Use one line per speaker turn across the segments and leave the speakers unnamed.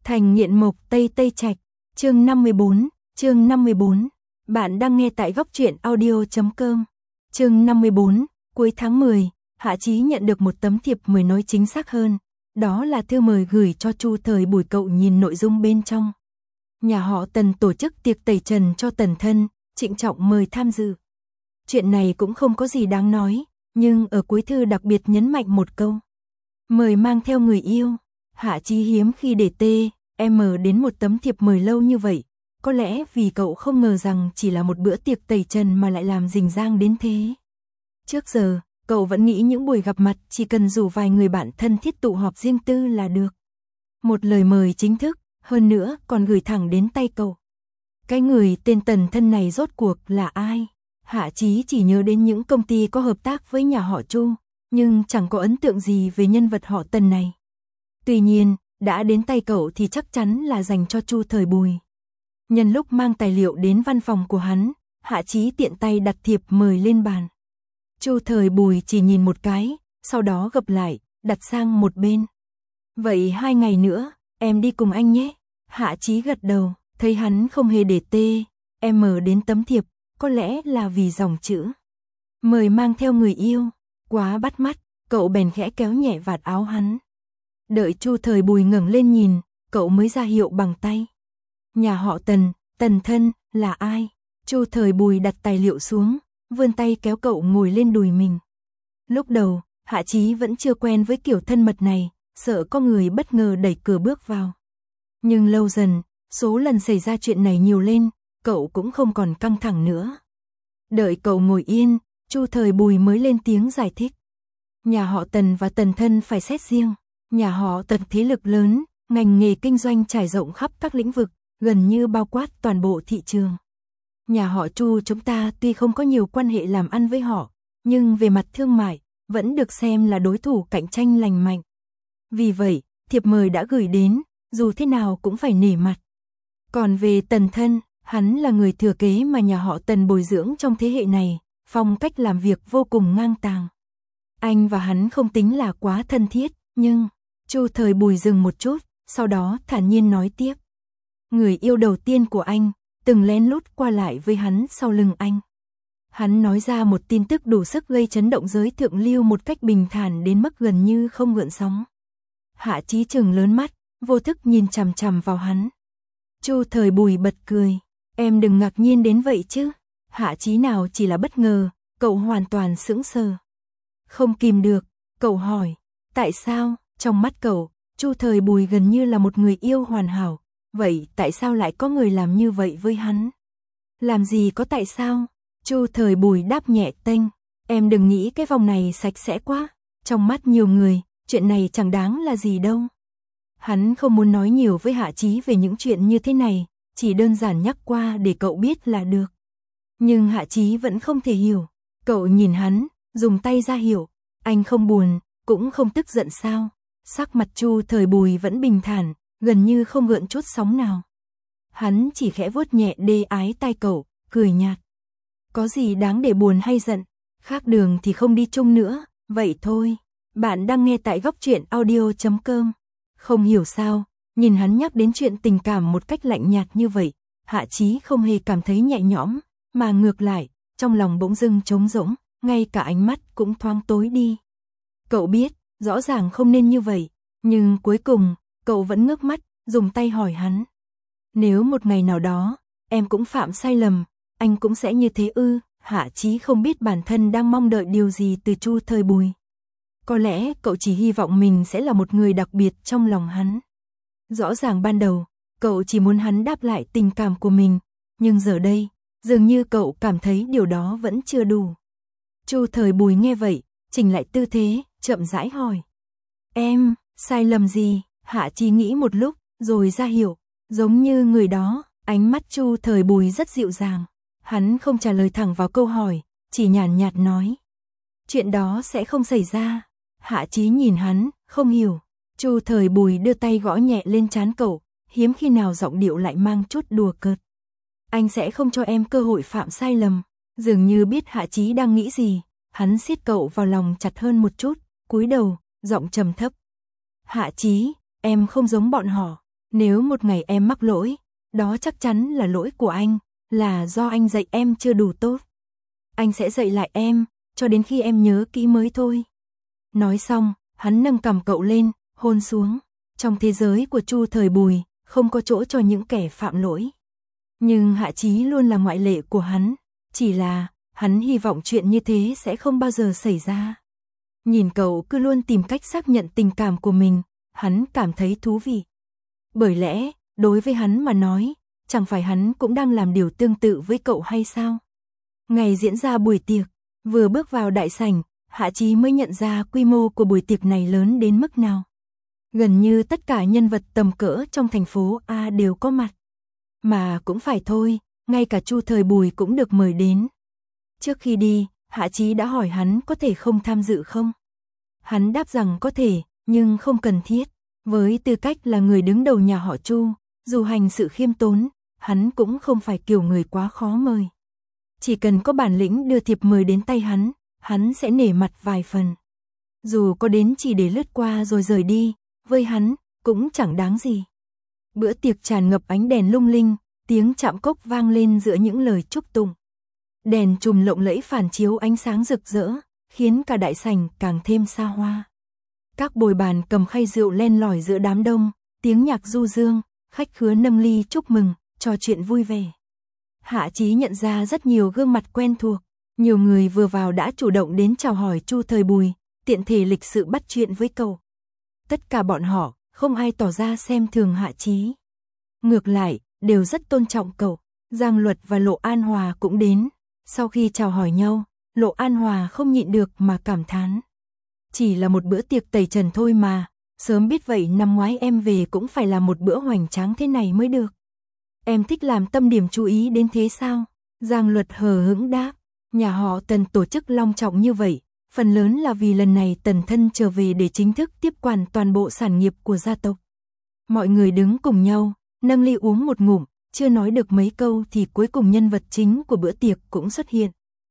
Thành nghiện mộc Tây Tây Trạch, chương 54. Bạn đang nghe tại góc truyện audio.com. Chương 54, cuối tháng 10, Hạ Chí nhận được một tấm thiệp mời, nói chính xác hơn, đó là thư mời gửi cho Chu Thời Bùi. Cậu nhìn nội dung bên trong. Nhà họ Tần tổ chức tiệc tẩy trần cho Tần thân, trịnh trọng mời tham dự. Chuyện này cũng không có gì đáng nói, nhưng ở cuối thư đặc biệt nhấn mạnh một câu: mời mang theo người yêu. Hạ Chí hiếm khi để TM đến một tấm thiệp mời lâu như vậy, có lẽ vì cậu không ngờ rằng chỉ là một bữa tiệc tẩy trần mà lại làm rình rang đến thế. Trước giờ, cậu vẫn nghĩ những buổi gặp mặt chỉ cần rủ vài người bạn thân thiết tụ họp riêng tư là được. Một lời mời chính thức, hơn nữa còn gửi thẳng đến tay cậu. Cái người tên Tần thân này rốt cuộc là ai? Hạ Chí chỉ nhớ đến những công ty có hợp tác với nhà họ Chu, nhưng chẳng có ấn tượng gì về nhân vật họ Tần này. Tuy nhiên, đã đến tay cậu thì chắc chắn là dành cho Chu Thời Bùi. Nhân lúc mang tài liệu đến văn phòng của hắn, Hạ Chí tiện tay đặt thiệp mời lên bàn. Chu Thời Bùi chỉ nhìn một cái, sau đó gập lại, đặt sang một bên. Vậy 2 ngày nữa, em đi cùng anh nhé. Hạ Chí gật đầu, thấy hắn không hề để TM đến tấm thiệp, có lẽ là vì dòng chữ mời mang theo người yêu quá bắt mắt, cậu bèn khẽ kéo nhẹ vạt áo hắn. Đợi Chu Thời Bùi ngẩng lên nhìn, cậu mới ra hiệu bằng tay. Nhà họ Tần, Tần thân, là ai? Chu Thời Bùi đặt tài liệu xuống, vươn tay kéo cậu ngồi lên đùi mình. Lúc đầu, Hạ Chí vẫn chưa quen với kiểu thân mật này, sợ có người bất ngờ đẩy cửa bước vào. Nhưng lâu dần, số lần xảy ra chuyện này nhiều lên, cậu cũng không còn căng thẳng nữa. Đợi cậu ngồi yên, Chu Thời Bùi mới lên tiếng giải thích. Nhà họ Tần và Tần thân phải xét riêng. Nhà họ Tần thế lực lớn, ngành nghề kinh doanh trải rộng khắp các lĩnh vực, gần như bao quát toàn bộ thị trường. Nhà họ Chu chúng ta tuy không có nhiều quan hệ làm ăn với họ, nhưng về mặt thương mại, vẫn được xem là đối thủ cạnh tranh lành mạnh. Vì vậy, thiệp mời đã gửi đến, dù thế nào cũng phải nể mặt. Còn về Tần thân, hắn là người thừa kế mà nhà họ Tần bồi dưỡng trong thế hệ này, phong cách làm việc vô cùng ngang tàng. Anh và hắn không tính là quá thân thiết, nhưng... Chu Thời Bùi dừng một chút, sau đó thản nhiên nói tiếp. Người yêu đầu tiên của anh, từng lén lút qua lại với hắn sau lưng anh. Hắn nói ra một tin tức đủ sức gây chấn động giới thượng lưu một cách bình thản đến mức gần như không gợn sóng. Hạ Chí trừng lớn mắt, vô thức nhìn chằm chằm vào hắn. Chu Thời Bùi bật cười. Em đừng ngạc nhiên đến vậy chứ. Hạ Chí nào chỉ là bất ngờ, cậu hoàn toàn sững sờ. Không kìm được, cậu hỏi. Tại sao? Trong mắt cậu, Chu Thời Bùi gần như là một người yêu hoàn hảo. Vậy tại sao lại có người làm như vậy với hắn? Làm gì có tại sao? Chu Thời Bùi đáp nhẹ tênh. Em đừng nghĩ cái vòng này sạch sẽ quá. Trong mắt nhiều người, chuyện này chẳng đáng là gì đâu. Hắn không muốn nói nhiều với Hạ Chí về những chuyện như thế này, chỉ đơn giản nhắc qua để cậu biết là được. Nhưng Hạ Chí vẫn không thể hiểu. Cậu nhìn hắn, dùng tay ra hiệu. Anh không buồn, cũng không tức giận sao? Sắc mặt Chu Thời Bùi vẫn bình thản, gần như không gợn chút sóng nào. Hắn chỉ khẽ vuốt nhẹ đê ái tai cậu, cười nhạt. Có gì đáng để buồn hay giận, khác đường thì không đi chung nữa, vậy thôi. Bạn đang nghe tại góc truyện audio.com. Không hiểu sao, nhìn hắn nhắc đến chuyện tình cảm một cách lạnh nhạt như vậy, Hạ Chí không hề cảm thấy nhẹ nhõm, mà ngược lại, trong lòng bỗng dưng trống rỗng, ngay cả ánh mắt cũng thoáng tối đi. Cậu biết, rõ ràng không nên như vậy, nhưng cuối cùng, cậu vẫn ngước mắt, dùng tay hỏi hắn. Nếu một ngày nào đó, em cũng phạm sai lầm, anh cũng sẽ như thế ư? Hạ Chí không biết bản thân đang mong đợi điều gì từ Chu Thời Bùi. Có lẽ cậu chỉ hy vọng mình sẽ là một người đặc biệt trong lòng hắn. Rõ ràng ban đầu, cậu chỉ muốn hắn đáp lại tình cảm của mình, nhưng giờ đây, dường như cậu cảm thấy điều đó vẫn chưa đủ. Chu Thời Bùi nghe vậy, chỉnh lại tư thế, chậm rãi hỏi. Em, sai lầm gì? Hạ Chí nghĩ một lúc, rồi ra hiệu, giống như người đó. Ánh mắt Chu Thời Bùi rất dịu dàng. Hắn không trả lời thẳng vào câu hỏi, chỉ nhàn nhạt nói. Chuyện đó sẽ không xảy ra. Hạ Chí nhìn hắn, không hiểu. Chu Thời Bùi đưa tay gõ nhẹ lên trán cậu, hiếm khi nào giọng điệu lại mang chút đùa cợt. Anh sẽ không cho em cơ hội phạm sai lầm. Dường như biết Hạ Chí đang nghĩ gì, hắn siết cậu vào lòng chặt hơn một chút, cúi đầu, giọng trầm thấp. Hạ Chí, em không giống bọn họ. Nếu một ngày em mắc lỗi, đó chắc chắn là lỗi của anh, là do anh dạy em chưa đủ tốt. Anh sẽ dạy lại em, cho đến khi em nhớ kỹ mới thôi. Nói xong, hắn nâng cằm cậu lên, hôn xuống. Trong thế giới của Chu Thời Bùi, không có chỗ cho những kẻ phạm lỗi. Nhưng Hạ Chí luôn là ngoại lệ của hắn, chỉ là hắn hy vọng chuyện như thế sẽ không bao giờ xảy ra. Nhìn cậu cứ luôn tìm cách xác nhận tình cảm của mình, hắn cảm thấy thú vị. Bởi lẽ, đối với hắn mà nói, chẳng phải hắn cũng đang làm điều tương tự với cậu hay sao? Ngày diễn ra buổi tiệc, vừa bước vào đại sảnh, Hạ Chí mới nhận ra quy mô của buổi tiệc này lớn đến mức nào. Gần như tất cả nhân vật tầm cỡ trong thành phố A đều có mặt. Mà cũng phải thôi, ngay cả Chu Thời Bùi cũng được mời đến. Trước khi đi, Hạ Chí đã hỏi hắn có thể không tham dự không? Hắn đáp rằng có thể, nhưng không cần thiết. Với tư cách là người đứng đầu nhà họ Chu, dù hành sự khiêm tốn, hắn cũng không phải kiểu người quá khó mời. Chỉ cần có bản lĩnh đưa thiệp mời đến tay hắn sẽ nể mặt vài phần. Dù có đến chỉ để lướt qua rồi rời đi, với hắn, cũng chẳng đáng gì. Bữa tiệc tràn ngập ánh đèn lung linh, tiếng chạm cốc vang lên giữa những lời chúc tụng. Đèn chùm lộng lẫy phản chiếu ánh sáng rực rỡ, khiến cả đại sảnh càng thêm xa hoa. Các bồi bàn cầm khay rượu len lỏi giữa đám đông, tiếng nhạc du dương, khách khứa nâng ly chúc mừng, trò chuyện vui vẻ. Hạ Chí nhận ra rất nhiều gương mặt quen thuộc, nhiều người vừa vào đã chủ động đến chào hỏi Chu Thời Bùi, tiện thể lịch sự bắt chuyện với cậu. Tất cả bọn họ, không ai tỏ ra xem thường Hạ Chí. Ngược lại, đều rất tôn trọng cậu. Giang Luật và Lộ An Hòa cũng đến. Sau khi chào hỏi nhau, Lộ An Hòa không nhịn được mà cảm thán. Chỉ là một bữa tiệc tẩy trần thôi mà, sớm biết vậy năm ngoái em về cũng phải làm một bữa hoành tráng thế này mới được. Em thích làm tâm điểm chú ý đến thế sao? Giang Luật hờ hững đáp, nhà họ Tần tổ chức long trọng như vậy, phần lớn là vì lần này Tần Thân trở về để chính thức tiếp quản toàn bộ sản nghiệp của gia tộc. Mọi người đứng cùng nhau, nâng ly uống một ngụm, chưa nói được mấy câu thì cuối cùng nhân vật chính của bữa tiệc cũng xuất hiện.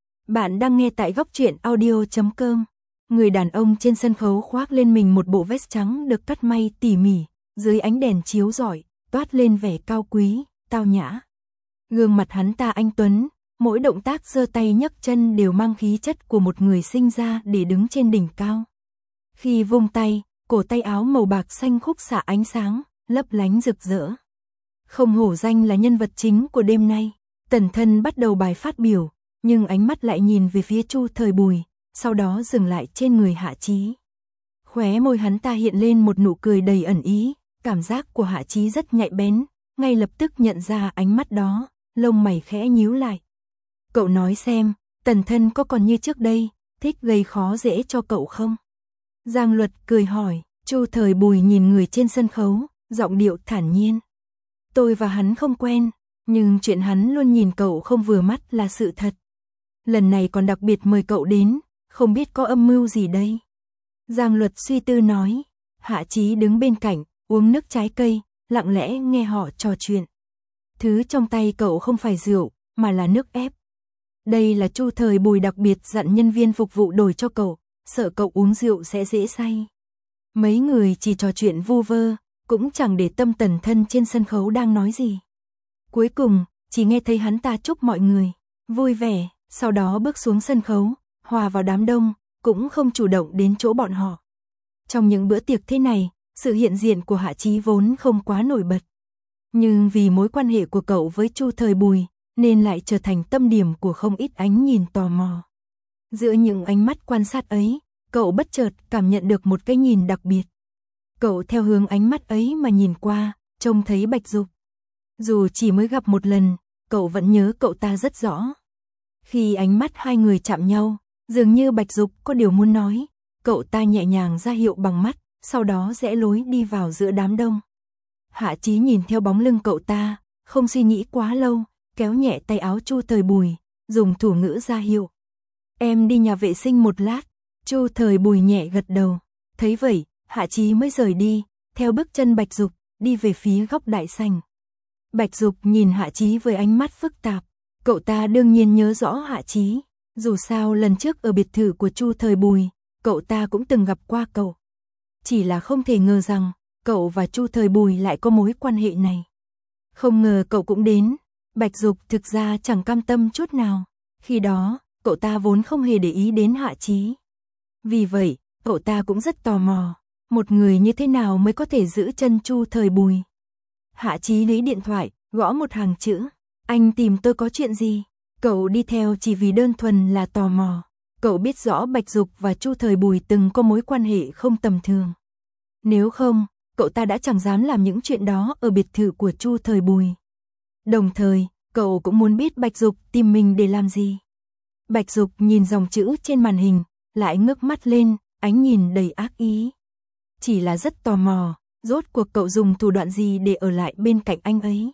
Bạn đang nghe tại góc truyện audio.com. Người đàn ông trên sân khấu khoác lên mình một bộ vest trắng được cắt may tỉ mỉ, dưới ánh đèn chiếu rọi, toát lên vẻ cao quý, tao nhã. Gương mặt hắn ta anh tuấn, mỗi động tác giơ tay nhấc chân đều mang khí chất của một người sinh ra để đứng trên đỉnh cao. Khi vung tay, cổ tay áo màu bạc xanh khúc xạ ánh sáng, lấp lánh rực rỡ. Không hổ danh là nhân vật chính của đêm nay. Tần Thân bắt đầu bài phát biểu, nhưng ánh mắt lại nhìn về phía Chu Thời Bùi, sau đó dừng lại trên người Hạ Chí. Khóe môi hắn ta hiện lên một nụ cười đầy ẩn ý, cảm giác của Hạ Chí rất nhạy bén, ngay lập tức nhận ra ánh mắt đó, lông mày khẽ nhíu lại. Cậu nói xem, Tần Thân có còn như trước đây, thích gây khó dễ cho cậu không? Giang Luật cười hỏi. Chu Thời Bùi nhìn người trên sân khấu, giọng điệu thản nhiên. Tôi và hắn không quen, nhưng chuyện hắn luôn nhìn cậu không vừa mắt là sự thật. Lần này còn đặc biệt mời cậu đến, không biết có âm mưu gì đây? Giang Luật suy tư nói. Hạ Chí đứng bên cạnh, uống nước trái cây, lặng lẽ nghe họ trò chuyện. Thứ trong tay cậu không phải rượu, mà là nước ép. Đây là Chu Thời Bùi đặc biệt dặn nhân viên phục vụ đổi cho cậu, sợ cậu uống rượu sẽ dễ say. Mấy người chỉ trò chuyện vu vơ, cũng chẳng để tâm Tần Thân trên sân khấu đang nói gì. Cuối cùng, chỉ nghe thấy hắn ta chúc mọi người vui vẻ, sau đó bước xuống sân khấu, hòa vào đám đông, cũng không chủ động đến chỗ bọn họ. Trong những bữa tiệc thế này, sự hiện diện của Hạ Chí vốn không quá nổi bật. Nhưng vì mối quan hệ của cậu với Chu Thời Bùi, nên lại trở thành tâm điểm của không ít ánh nhìn tò mò. Giữa những ánh mắt quan sát ấy, cậu bất chợt cảm nhận được một cái nhìn đặc biệt. Cậu theo hướng ánh mắt ấy mà nhìn qua, trông thấy Bạch Dục. Dù chỉ mới gặp một lần, cậu vẫn nhớ cậu ta rất rõ. Khi ánh mắt hai người chạm nhau, dường như Bạch Dục có điều muốn nói, cậu ta nhẹ nhàng ra hiệu bằng mắt, sau đó rẽ lối đi vào giữa đám đông. Hạ Chí nhìn theo bóng lưng cậu ta, không suy nghĩ quá lâu, kéo nhẹ tay áo Chu Thời Bùi, dùng thủ ngữ ra hiệu. Em đi nhà vệ sinh một lát. Chu Thời Bùi nhẹ gật đầu. Thấy vậy, Hạ Chí mới rời đi, theo bước chân Bạch Dục, đi về phía góc đại sảnh. Bạch Dục nhìn Hạ Chí với ánh mắt phức tạp. Cậu ta đương nhiên nhớ rõ Hạ Chí. Dù sao lần trước ở biệt thự của Chu Thời Bùi, cậu ta cũng từng gặp qua cậu. Chỉ là không thể ngờ rằng, cậu và Chu Thời Bùi lại có mối quan hệ này. Không ngờ cậu cũng đến. Bạch Dục thực ra chẳng cam tâm chút nào. Khi đó, cậu ta vốn không hề để ý đến Hạ Chí. Vì vậy, cậu ta cũng rất tò mò. Một người như thế nào mới có thể giữ chân Chu Thời Bùi? Hạ Chí lấy điện thoại, gõ một hàng chữ. Anh tìm tôi có chuyện gì? Cậu đi theo chỉ vì đơn thuần là tò mò. Cậu biết rõ Bạch Dục và Chu Thời Bùi từng có mối quan hệ không tầm thường. Nếu không, cậu ta đã chẳng dám làm những chuyện đó ở biệt thự của Chu Thời Bùi. Đồng thời, cậu cũng muốn biết Bạch Dục tìm mình để làm gì. Bạch Dục nhìn dòng chữ trên màn hình, lại ngước mắt lên, ánh nhìn đầy ác ý. Chỉ là rất tò mò, rốt cuộc cậu dùng thủ đoạn gì để ở lại bên cạnh anh ấy.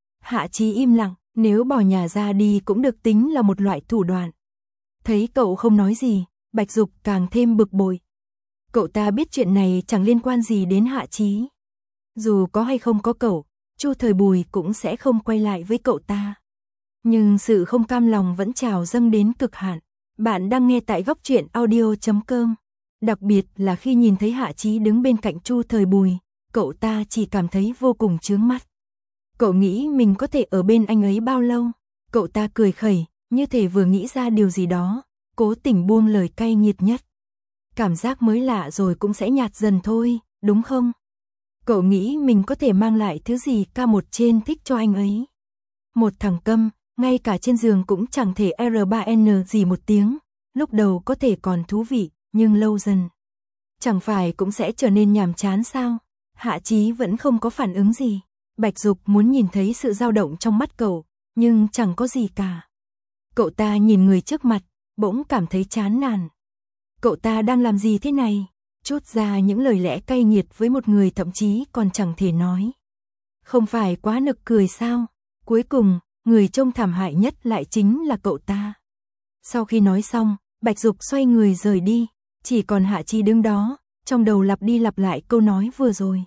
Hạ Chí im lặng, nếu bỏ nhà ra đi cũng được tính là một loại thủ đoạn. Thấy cậu không nói gì, Bạch Dục càng thêm bực bội. Cậu ta biết chuyện này chẳng liên quan gì đến Hạ Chí. Dù có hay không có cậu, Chu Thời Bùi cũng sẽ không quay lại với cậu ta. Nhưng sự không cam lòng vẫn trào dâng đến cực hạn. Bạn đang nghe tại Góc Truyện Audio.com. Đặc biệt là khi nhìn thấy Hạ Chí đứng bên cạnh Chu Thời Bùi, cậu ta chỉ cảm thấy vô cùng chướng mắt. Cậu nghĩ mình có thể ở bên anh ấy bao lâu? Cậu ta cười khẩy, như thể vừa nghĩ ra điều gì đó, cố tình buông lời cay nghiệt nhất. Cảm giác mới lạ rồi cũng sẽ nhạt dần thôi, đúng không? Cậu nghĩ mình có thể mang lại thứ gì K1 trên thích cho anh ấy. Một thằng câm, ngay cả trên giường cũng chẳng thể R3N gì một tiếng, lúc đầu có thể còn thú vị, nhưng lâu dần. Chẳng phải cũng sẽ trở nên nhàm chán sao? Hạ Chí vẫn không có phản ứng gì. Bạch Dục muốn nhìn thấy sự dao động trong mắt cậu, nhưng chẳng có gì cả. Cậu ta nhìn người trước mặt, bỗng cảm thấy chán nản. Cậu ta đang làm gì thế này? Trút ra những lời lẽ cay nghiệt với một người thậm chí còn chẳng thể nói. Không phải quá nực cười sao? Cuối cùng, người trông thảm hại nhất lại chính là cậu ta. Sau khi nói xong, Bạch Dục xoay người rời đi, chỉ còn Hạ Chí đứng đó, trong đầu lặp đi lặp lại câu nói vừa rồi.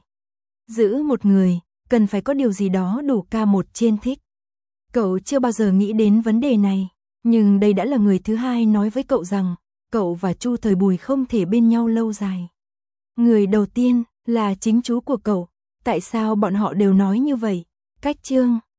Giữ một người, cần phải có điều gì đó đủ K1 trên thích. Cậu chưa bao giờ nghĩ đến vấn đề này, nhưng đây đã là người thứ hai nói với cậu rằng cậu và Chu Thời Bùi không thể bên nhau lâu dài. Người đầu tiên là chính chú của cậu, tại sao bọn họ đều nói như vậy? Cách chương